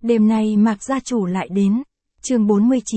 Đêm nay Mạc gia chủ lại đến. Chương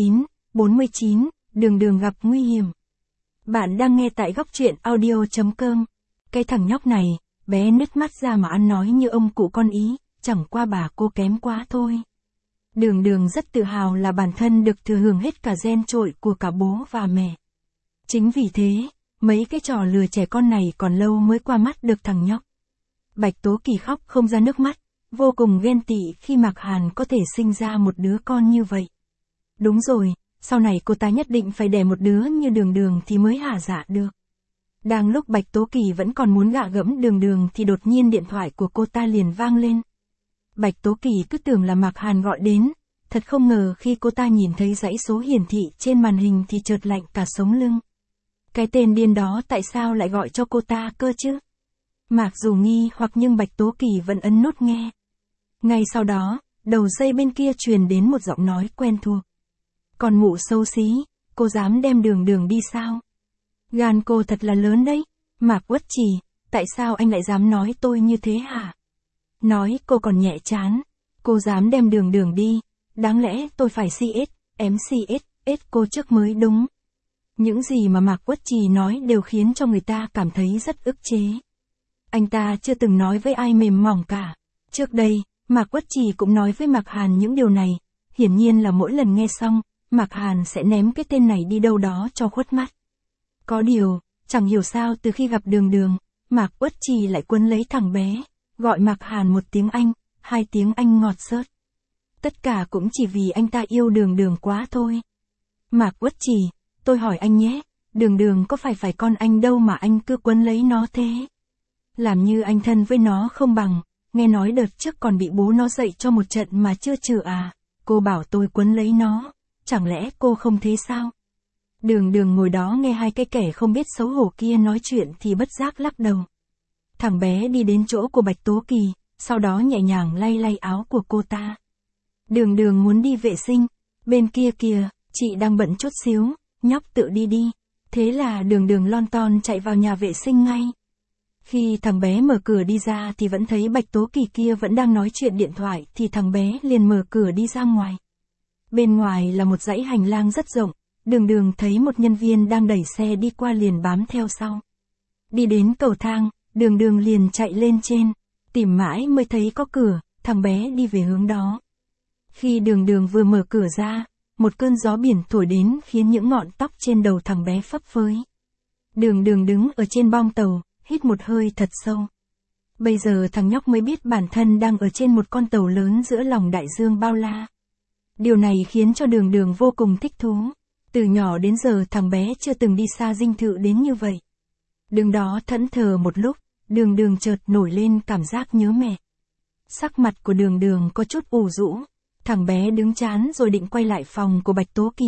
49, Đường Đường gặp nguy hiểm. Bạn đang nghe tại góc truyện audio.com. Cái thằng nhóc này, bé nứt mắt ra mà ăn nói như ông cụ con ý, chẳng qua bà cô kém quá thôi. Đường Đường rất tự hào là bản thân được thừa hưởng hết cả gen trội của cả bố và mẹ. Chính vì thế, mấy cái trò lừa trẻ con này còn lâu mới qua mắt được thằng nhóc. Bạch Tố Kỳ khóc không ra nước mắt, vô cùng ghen tị khi Mạc Hàn có thể sinh ra một đứa con như vậy. Đúng rồi, sau này cô ta nhất định phải đẻ một đứa như Đường Đường thì mới hả dạ được. Đang lúc Bạch Tố Kỳ vẫn còn muốn gạ gẫm Đường Đường thì đột nhiên điện thoại của cô ta liền vang lên. Bạch Tố Kỳ cứ tưởng là Mạc Hàn gọi đến, thật không ngờ khi cô ta nhìn thấy dãy số hiển thị trên màn hình thì chợt lạnh cả sống lưng. Cái tên điên đó tại sao lại gọi cho cô ta cơ chứ? Mặc dù nghi hoặc nhưng Bạch Tố Kỳ vẫn ấn nút nghe. Ngay sau đó, đầu dây bên kia truyền đến một giọng nói quen thuộc. Còn mụ xấu xí, cô dám đem Đường Đường đi sao? Gan cô thật là lớn đấy. Mạc Uất Trì, tại sao anh lại dám nói tôi như thế hả? Nói cô còn nhẹ chán. Cô dám đem Đường Đường đi, đáng lẽ tôi phải CS, MCS cô trước mới đúng. Những gì mà Mạc Uất Trì nói đều khiến cho người ta cảm thấy rất ức chế. Anh ta chưa từng nói với ai mềm mỏng cả. Trước đây, Mạc Uất Trì cũng nói với Mạc Hàn những điều này, hiển nhiên là mỗi lần nghe xong, Mạc Hàn sẽ ném cái tên này đi đâu đó cho khuất mắt. Có điều, chẳng hiểu sao từ khi gặp Đường Đường, Mạc Uất Trì lại quấn lấy thằng bé, gọi Mạc Hàn một tiếng anh, hai tiếng anh ngọt xớt. Tất cả cũng chỉ vì anh ta yêu Đường Đường quá thôi. Mạc Uất Trì, tôi hỏi anh nhé, Đường Đường có phải con anh đâu mà anh cứ quấn lấy nó thế? Làm như anh thân với nó không bằng, nghe nói đợt trước còn bị bố nó dạy cho một trận mà chưa trừ à, cô bảo tôi quấn lấy nó, chẳng lẽ cô không thế sao? Đường Đường ngồi đó nghe hai cái kẻ không biết xấu hổ kia nói chuyện thì bất giác lắc đầu. Thằng bé đi đến chỗ của Bạch Tố Kỳ, sau đó nhẹ nhàng lay lay áo của cô ta. Đường Đường muốn đi vệ sinh, bên kia kìa, chị đang bận chút xíu, nhóc tự đi đi. Thế là Đường Đường lon ton chạy vào nhà vệ sinh ngay. Khi thằng bé mở cửa đi ra thì vẫn thấy Bạch Tố Kỳ kia vẫn đang nói chuyện điện thoại thì thằng bé liền mở cửa đi ra ngoài. Bên ngoài là một dãy hành lang rất rộng, Đường Đường thấy một nhân viên đang đẩy xe đi qua liền bám theo sau. Đi đến cầu thang, Đường Đường liền chạy lên trên, tìm mãi mới thấy có cửa, thằng bé đi về hướng đó. Khi Đường Đường vừa mở cửa ra, một cơn gió biển thổi đến khiến những ngọn tóc trên đầu thằng bé phấp phới. Đường Đường đứng ở trên bong tàu, hít một hơi thật sâu. Bây giờ thằng nhóc mới biết bản thân đang ở trên một con tàu lớn giữa lòng đại dương bao la. Điều này khiến cho Đường Đường vô cùng thích thú. Từ nhỏ đến giờ thằng bé chưa từng đi xa dinh thự đến như vậy. Đứng đó thẫn thờ một lúc, Đường Đường chợt nổi lên cảm giác nhớ mẹ. Sắc mặt của Đường Đường có chút ủ rũ. Thằng bé đứng chán rồi định quay lại phòng của Bạch Tố Kỳ.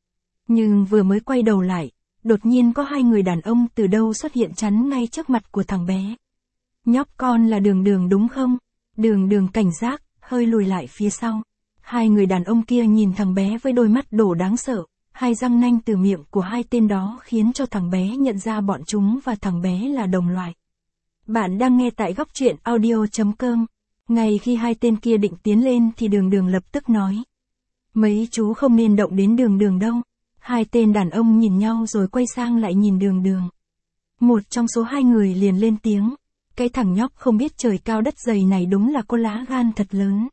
Nhưng vừa mới quay đầu lại, đột nhiên có hai người đàn ông từ đâu xuất hiện chắn ngay trước mặt của thằng bé. Nhóc con là Đường Đường đúng không? Đường Đường cảnh giác, hơi lùi lại phía sau. Hai người đàn ông kia nhìn thằng bé với đôi mắt đổ đáng sợ, hai răng nanh từ miệng của hai tên đó khiến cho thằng bé nhận ra bọn chúng và thằng bé là đồng loại. Bạn đang nghe tại góc truyện audio.com. Ngay khi hai tên kia định tiến lên thì Đường Đường lập tức nói. Mấy chú không nên động đến Đường Đường đâu. Hai tên đàn ông nhìn nhau rồi quay sang lại nhìn Đường Đường. Một trong số hai người liền lên tiếng. Cái thằng nhóc không biết trời cao đất dày này đúng là có lá gan thật lớn.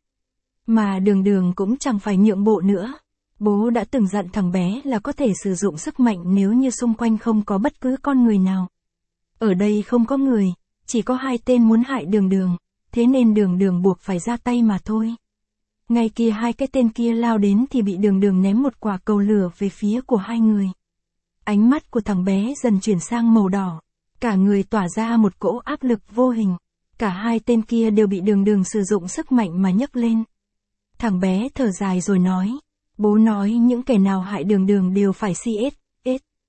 Mà Đường Đường cũng chẳng phải nhượng bộ nữa. Bố đã từng dặn thằng bé là có thể sử dụng sức mạnh nếu như xung quanh không có bất cứ con người nào. Ở đây không có người, chỉ có hai tên muốn hại Đường Đường. Thế nên Đường Đường buộc phải ra tay mà thôi. Ngay kia hai cái tên kia lao đến thì bị Đường Đường ném một quả cầu lửa về phía của hai người. Ánh mắt của thằng bé dần chuyển sang màu đỏ. Cả người tỏa ra một cỗ áp lực vô hình. Cả hai tên kia đều bị Đường Đường sử dụng sức mạnh mà nhấc lên. Thằng bé thở dài rồi nói. Bố nói những kẻ nào hại Đường Đường đều phải CS.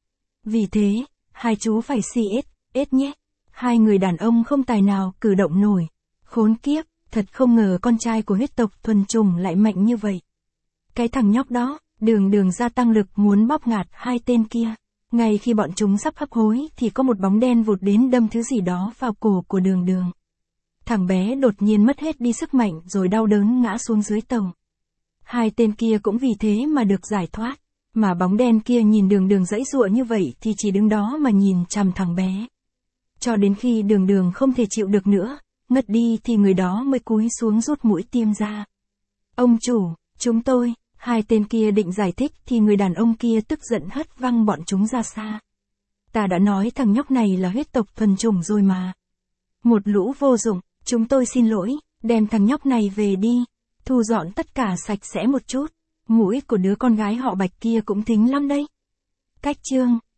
Vì thế, hai chú phải CS nhé. Hai người đàn ông không tài nào cử động nổi. Khốn kiếp, thật không ngờ con trai của huyết tộc thuần chủng lại mạnh như vậy. Cái thằng nhóc đó, Đường Đường gia tăng lực muốn bóp ngạt hai tên kia. Ngay khi bọn chúng sắp hấp hối thì có một bóng đen vụt đến đâm thứ gì đó vào cổ của Đường Đường. Thằng bé đột nhiên mất hết đi sức mạnh rồi đau đớn ngã xuống dưới tàu. Hai tên kia cũng vì thế mà được giải thoát. Mà bóng đen kia nhìn Đường Đường giãy giụa như vậy thì chỉ đứng đó mà nhìn chằm thằng bé. Cho đến khi Đường Đường không thể chịu được nữa, ngất đi thì người đó mới cúi xuống rút mũi tiêm ra. Ông chủ, chúng tôi, hai tên kia định giải thích thì người đàn ông kia tức giận hất văng bọn chúng ra xa. Ta đã nói thằng nhóc này là huyết tộc thuần chủng rồi mà. Một lũ vô dụng, chúng tôi xin lỗi, đem thằng nhóc này về đi, thu dọn tất cả sạch sẽ một chút. Mũi của đứa con gái họ Bạch kia cũng thính lắm đấy. Cách chương